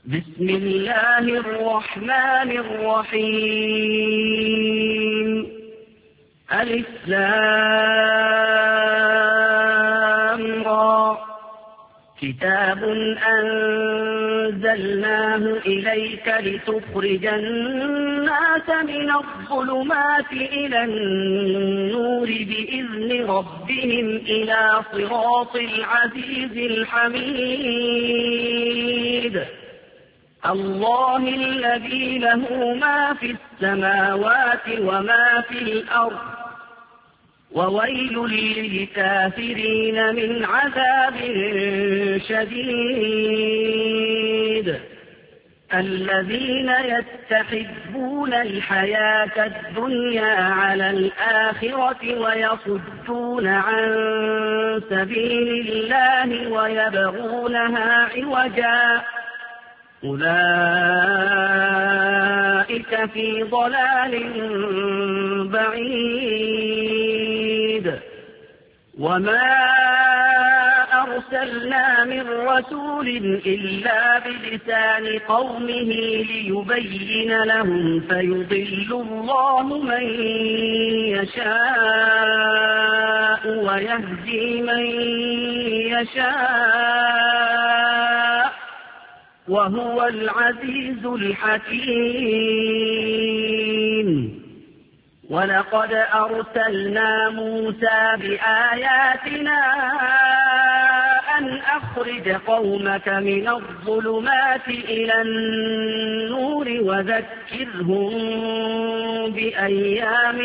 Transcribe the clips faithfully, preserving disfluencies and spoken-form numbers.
بسم الله الرحمن الرحيم ألف لام را كتاب أنزلناه إليك لتخرج الناس من الظلمات إلى النور بإذن ربهم إلى صراط العزيز الحميد الله الذي له ما في السماوات وما في الأرض وويل للكافرين من عذاب شديد الذين يستحبون الحياة الدنيا على الآخرة ويصدون عن سبيل الله ويبغونها عوجا أولئك في ضلال بعيد وما أرسلنا من رسول إلا بلسان قومه ليبين لهم فيضل الله من يشاء ويهدي من يشاء وهو العزيز الحكيم ولقد أرسلنا موسى بآياتنا أن أخرج قومك من الظلمات إلى النور وذكرهم بأيام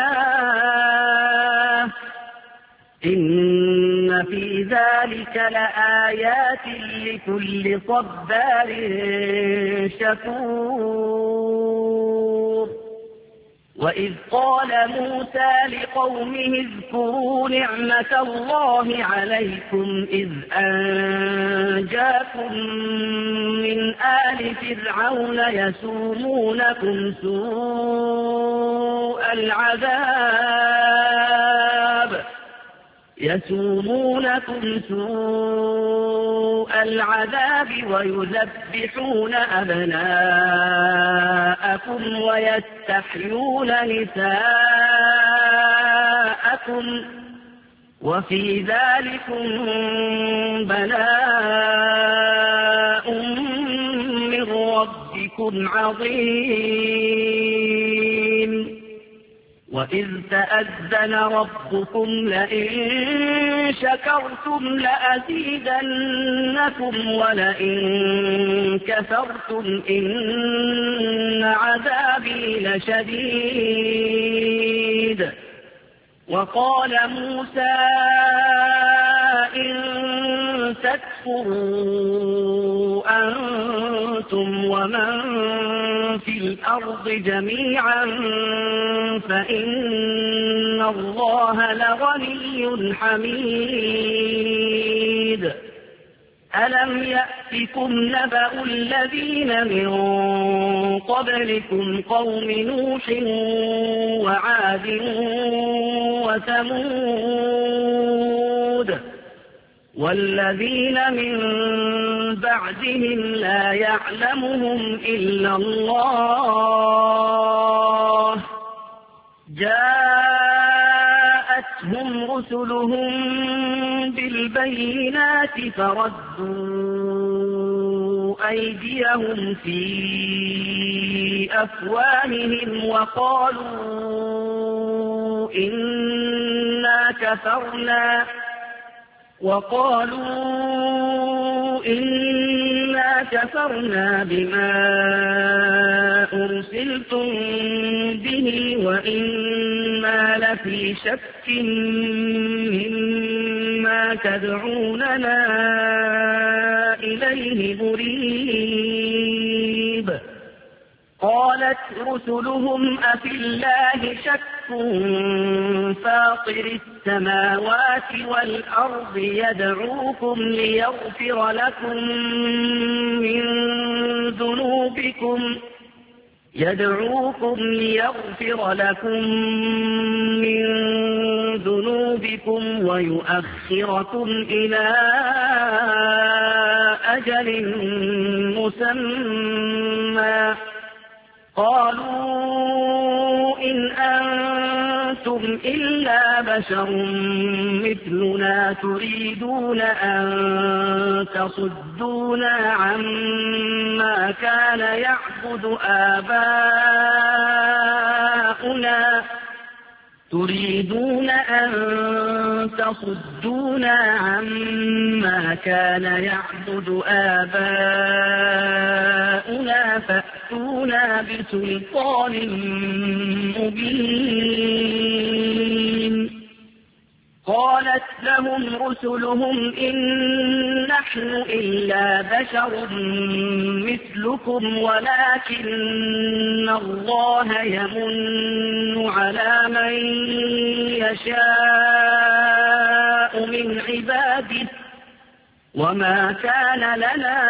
الله إن في ذلك لآيات لكل صبار شكور وإذ قال موسى لقومه اذكروا نعمة الله عليكم إذ أنجاكم من آل فرعون يسومونكم سوء العذاب يسومونكم سوء العذاب ويذبحون أبناءكم ويستحيون نساءكم وفي ذلكم بلاء من ربكم عظيم وإذ تأذن ربكم لئن شكرتم لأزيدنكم ولئن كفرتم إن عذابي لشديد وقال موسى إن تكفروا أنتم ومن في الأرض جميعا فإن الله لغني حميد ألم يأتكم نبأ الذين من قبلكم قوم نوح وعاد وثمود والذين من بعدهم لا يعلمهم إلا الله جاءتهم رسلهم بالبينات فردوا أيديهم في أفواههم وقالوا إنا كفرنا وقالوا إنا كفرنا بما أرسلتم به وإنا لفي شك مما تدعوننا إليه مريب قالت رسلهم أفي الله شك فاطر السماوات والأرض يدعوكم ليغفر لكم من ذنوبكم يدعوكم ليغفر لكم من ذنوبكم ويؤخركم إلى أجل مسمى قالوا إن أنتم إلا بشر مثلنا تريدون أن تصدونا عما كان يعبد آباؤنا تريدون أن تصدونا عما كان يعبد آباؤنا فأتونا بسلطان مبين قالت لهم رسلهم إن نحن إلا بشر مثلكم ولكن الله يمن على من يشاء من عباده وما كان لنا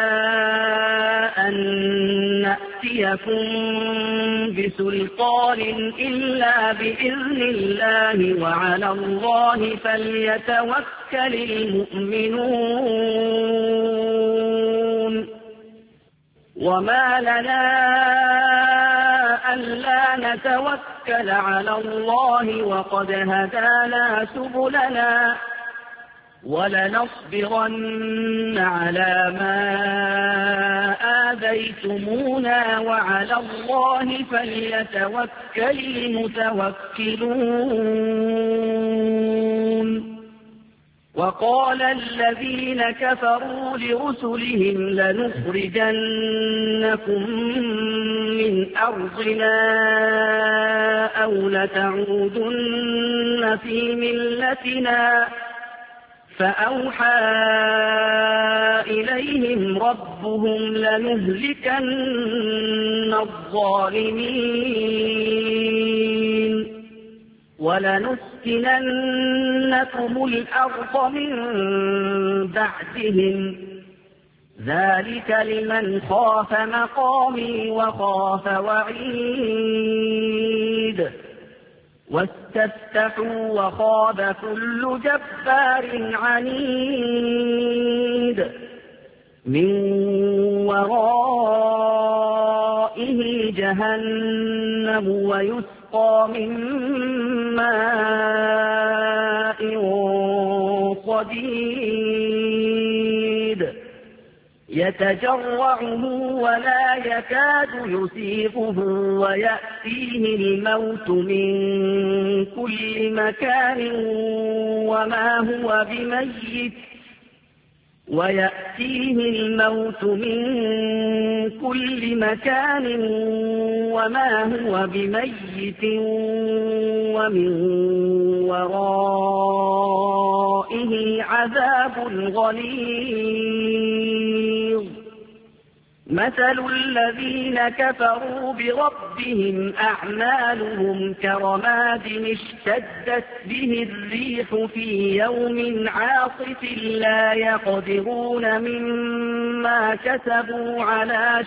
أن نأتيكم بسلطان إلا بإذن الله وعلى الله فليتوكل المؤمنون وما لنا ألا نتوكل على الله وقد هدانا سبلنا ولنصبرن على ما آذيتمونا وعلى الله فليتوكل المتوكلون وقال الذين كفروا لرسلهم لنخرجنكم من أرضنا أو لتعودن في ملتنا فأوحى إليهم ربهم لنهلكن الظالمين ولنسكننكم الأرض من بعدهم ذلك لمن خاف مقامي وخاف وعيد واستفتحوا وخاب كل جبار عنيد من ورائه جهنم ويسقى من ماء صديد يتجرعه ولا يكاد يسيغه ويأتيه الموت من كل مكان وما هو بميت ويأتيه الموت من كل مكان وما هو بميت ومن ورائه عذاب غليظ مثل الذين كفروا بربهم أعمالهم كرماد اشتدت به الريح في يوم عاصف لا يقدرون مما كسبوا على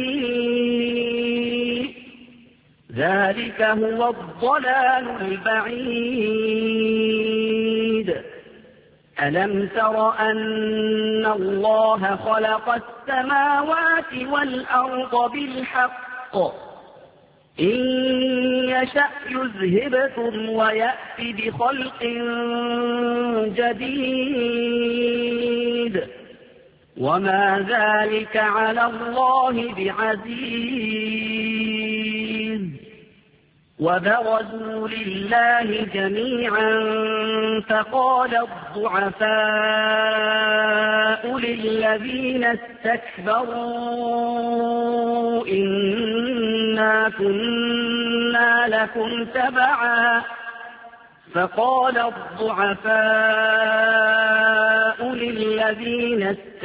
شيء ذلك هو الضلال البعيد ألم تر أن الله خلق السماوات والأرض بالحق إن يشأ يذهبكم ويأتي بخلق جديد وما ذلك على الله بعزيز وبرزوا لله جميعا فقال الضعفاء للذين استكبروا إنا كنا لكم تبعا فقال الضعفاء للذين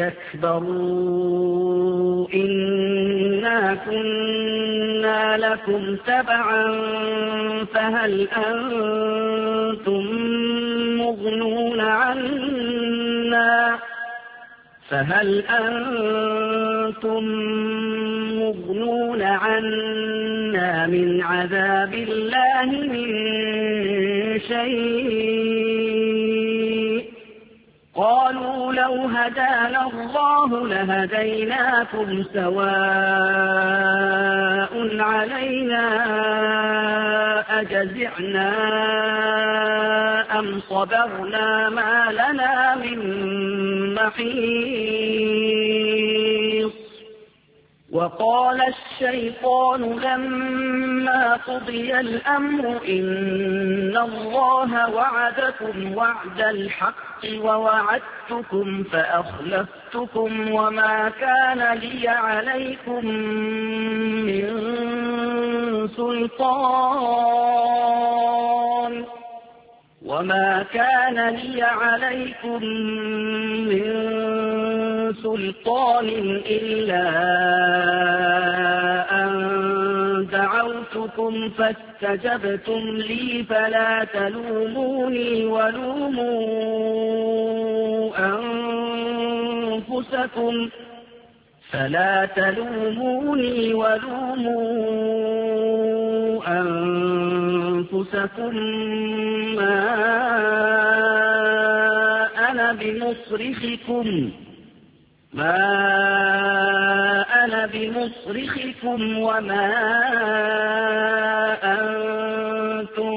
استكبروا إنا كنا لكم تبعا فهل أنتم مغنون عنا فهل أنتم مغنون عنا من عذاب الله من شيء قال وقالوا لو هدانا الله لهديناكم سواء علينا أجزعنا أم صبرنا ما لنا من محيص. وقال الشيطان لما قضي الأمر إن الله وعدكم وعد الحق ووعدتكم فأخلفتكم وما كان لي عليكم من سلطان وما كان لي عليكم من سلطان إلا أن دعوتكم فاستجبتم لي فلا تلوموني ولوموا أنفسكم فلا تلوموني ولوموا أنفسكم ما أنا بمصرخكم ما أنا بمصرخكم وما أنتم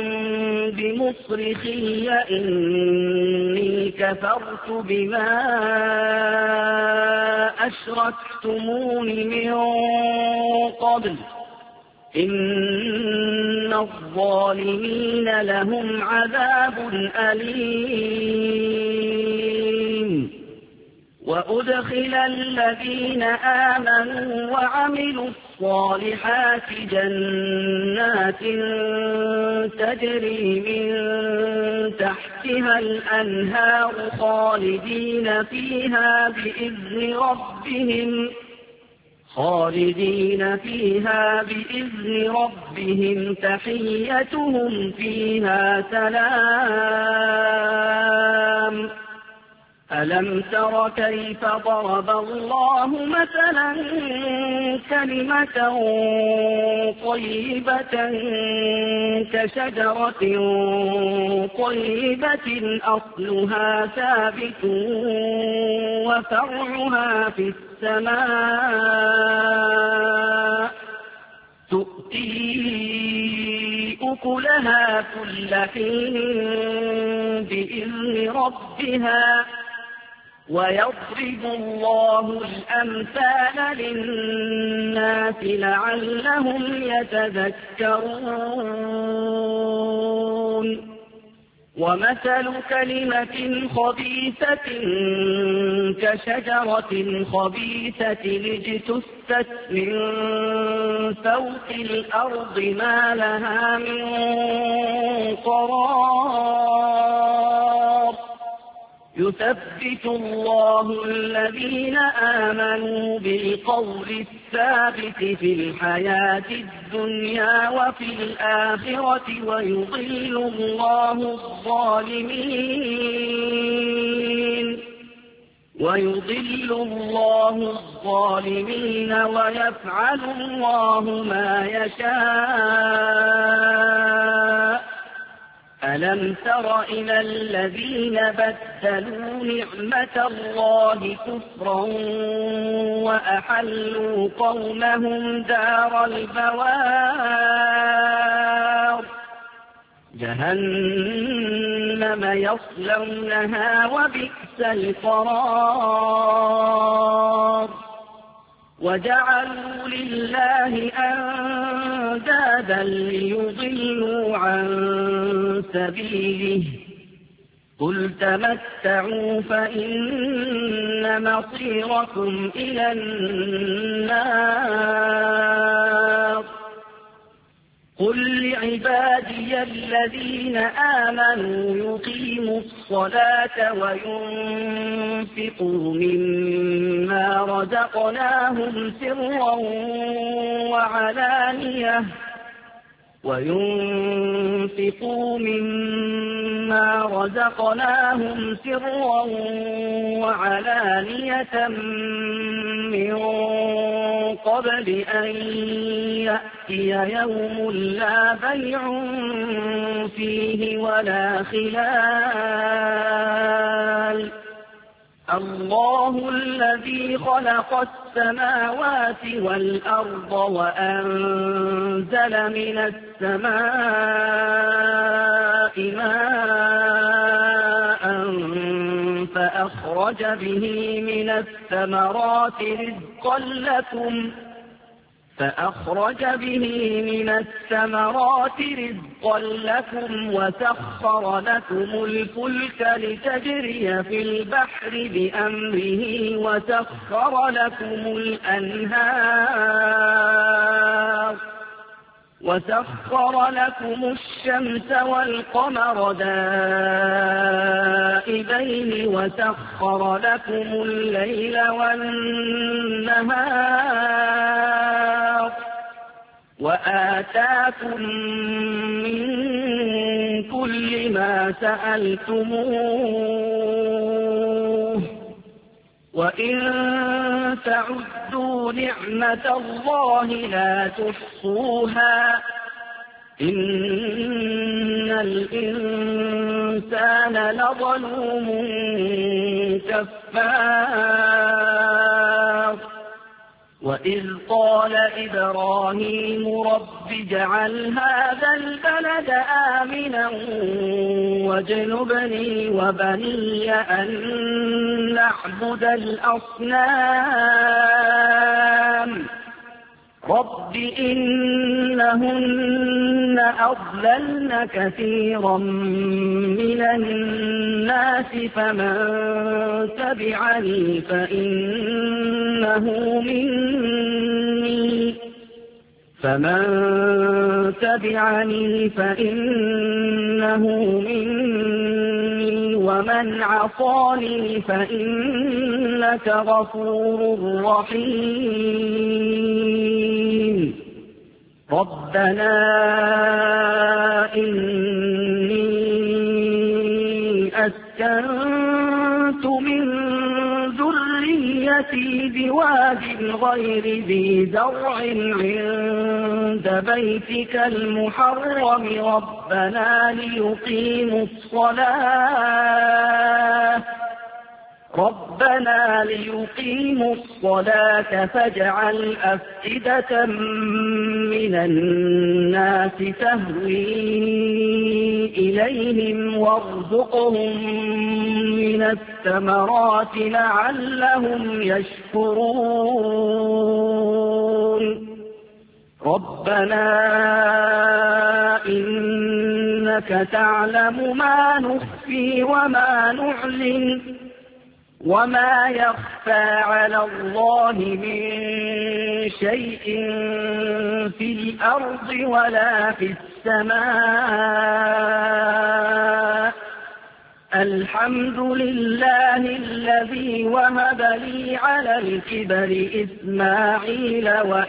بمصرخي إني كفرت بما أشركتمون من قبل إن الظالمين لهم عذاب أليم. وأدخل الذين آمنوا وعملوا الصالحات جنات تجري من تحتها الأنهار خالدين فيها بإذن ربهم خالدين فيها بإذن ربهم تحيتهم فيها سلام. ألم تر كيف ضرب الله مثلا كلمة طيبة كشجرة طيبة أصلها ثابت وفرعها في السماء تؤتي أكلها كل حين بإذن ربها ويضرب الله الأمثال للناس لعلهم يتذكرون. ومثل كلمة خبيثة كشجرة خبيثة اجتثت من فوق الأرض ما لها من قرار. يثبت الله الذين آمنوا بالقول الثابت في الحياة الدنيا وفي الآخرة ويضل الله الظالمين ويضل الله الظالمين ويفعل الله ما يشاء. ألم تر إلى الذين بدلوا نعمة الله كفرا وأحلوا قومهم دار البوار جهنم يصلونها وبئس القرار. وجعلوا لله أندادا ليضلوا عن سبيله قل تمتعوا فإن مصيركم إلى النار. قل لعبادي الذين آمنوا يقيموا الصلاة وينفقوا مما رزقناهم سرا وعلانية وينفقوا مما رزقناهم سرا وعلانية من قبل أن يأتي يوم لا بيع فيه ولا خلال الله الذي خلق السماوات والأرض وأنزل من السماء ماء فأخرج به من الثمرات رزقا لكم فأخرج به من الثمرات رزقا لكم وسخر لكم الفلك لتجري في البحر بأمره وسخر لكم الأنهار وسخر لكم الشمس والقمر دائبين وسخر لكم الليل والنهار وآتاكم من كل ما سألتموه وإن تعدوا نعمة الله لا تحصوها إن الإنسان لظلوم كفار وإذ قال إبراهيم رب اجعل هذا البلد آمنا واجنبني وبني أن نعبد الأصنام رب إنهن أضللن كثيرا من الناس فمن تبعني فإنه مني فمن تبعني فإنه مني ومن عصاني فإنك غفور رحيم ربنا إني أسكنت من ذريتي بواد غير ذي زرع عند بيتك المحرم ربنا ليقيموا الصلاة ربنا ليقيموا الصلاة فاجعل أفئدة من الناس تهوي إليهم وارزقهم من الثمرات لعلهم يشكرون ربنا إنك تعلم ما نخفي وما نعلن وما يخفى على الله من شيء في الأرض ولا في السماء الحمد لله الذي وهب لي على الكبر إسماعيل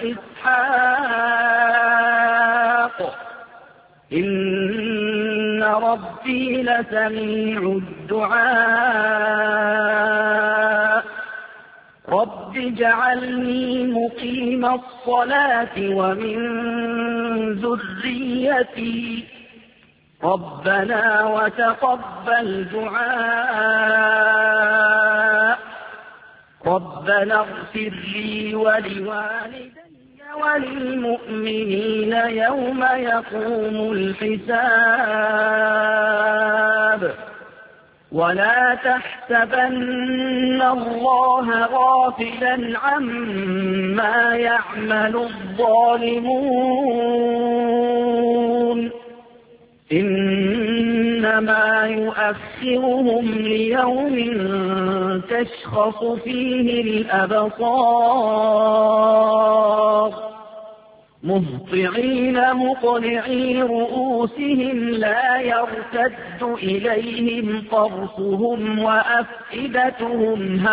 وإسحاق إن ربي لسميع الدعاء رب اجعلني مقيم الصلاة ومن ذريتي ربنا وتقبل دعاء ربنا اغفر لي ولوالدي وللمؤمنين يوم يقوم الحساب ولا تحسبن الله غافلا عما يعمل الظالمون إنما يؤخرهم ليوم تشخص فيه الأبصار مهطعين مقنعي رؤوسهم لا يرتد إليهم طرفهم وأفئدتهم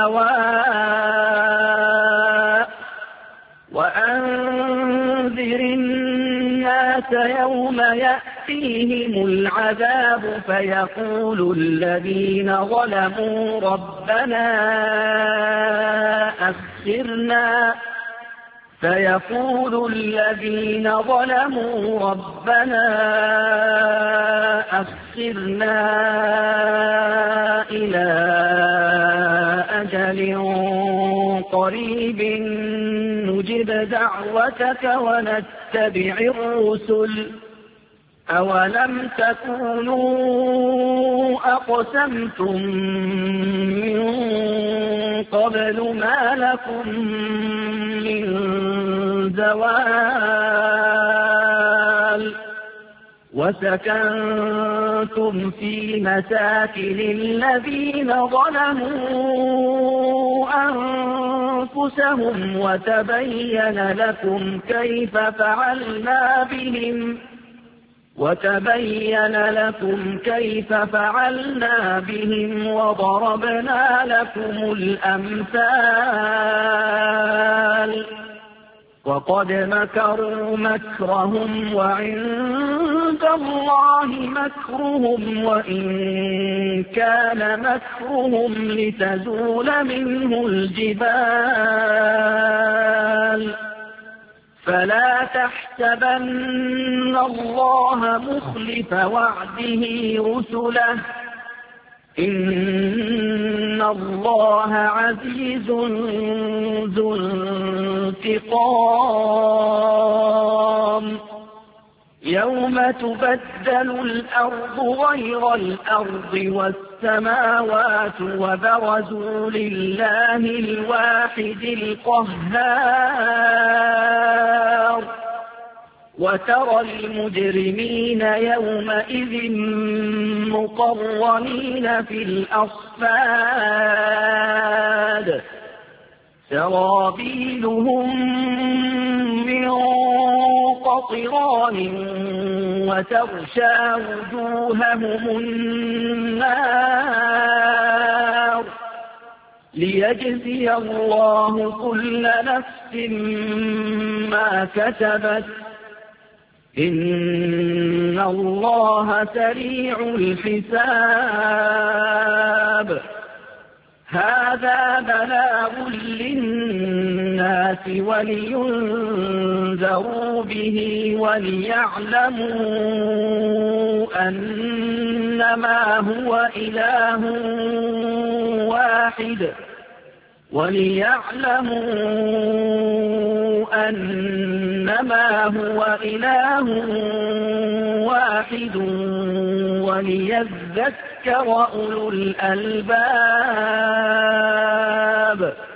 هواء وأنذر الناس يوم يأتيهم العذاب فيقول الذين ظلموا ربنا أخرنا فيقول الذين ظلموا ربنا أخرنا إلى أجل قريب نجب دعوتك ونتبع الرسل أولم تكونوا أقسمتم من قبل ما لكم من زوال وسكنتم في مساكن الذين ظلموا أنفسهم وتبين لكم كيف فعلنا بهم وتبين لكم كيف فعلنا بهم وضربنا لكم الأمثال وقد مكروا مكرهم وعند الله مكرهم وإن كان مكرهم لتزول منه الجبال فلا تحسبن الله مخلف وعده رسله إن الله عزيز ذو انتقام يوم تبدل الأرض غير الأرض والسماوات وبرزوا لله الواحد القهار وترى المجرمين يومئذ مقرنين في الأصفاد سرابيلهم من قطران وتغشى وجوههم النار ليجزي الله كل نفس ما كسبت إن الله سريع الحساب هذا بلاغ للناس ولينذروا به وليعلموا أنما هو إله واحد وليعلموا أنما هو إله واحد وليذكر أولو الألباب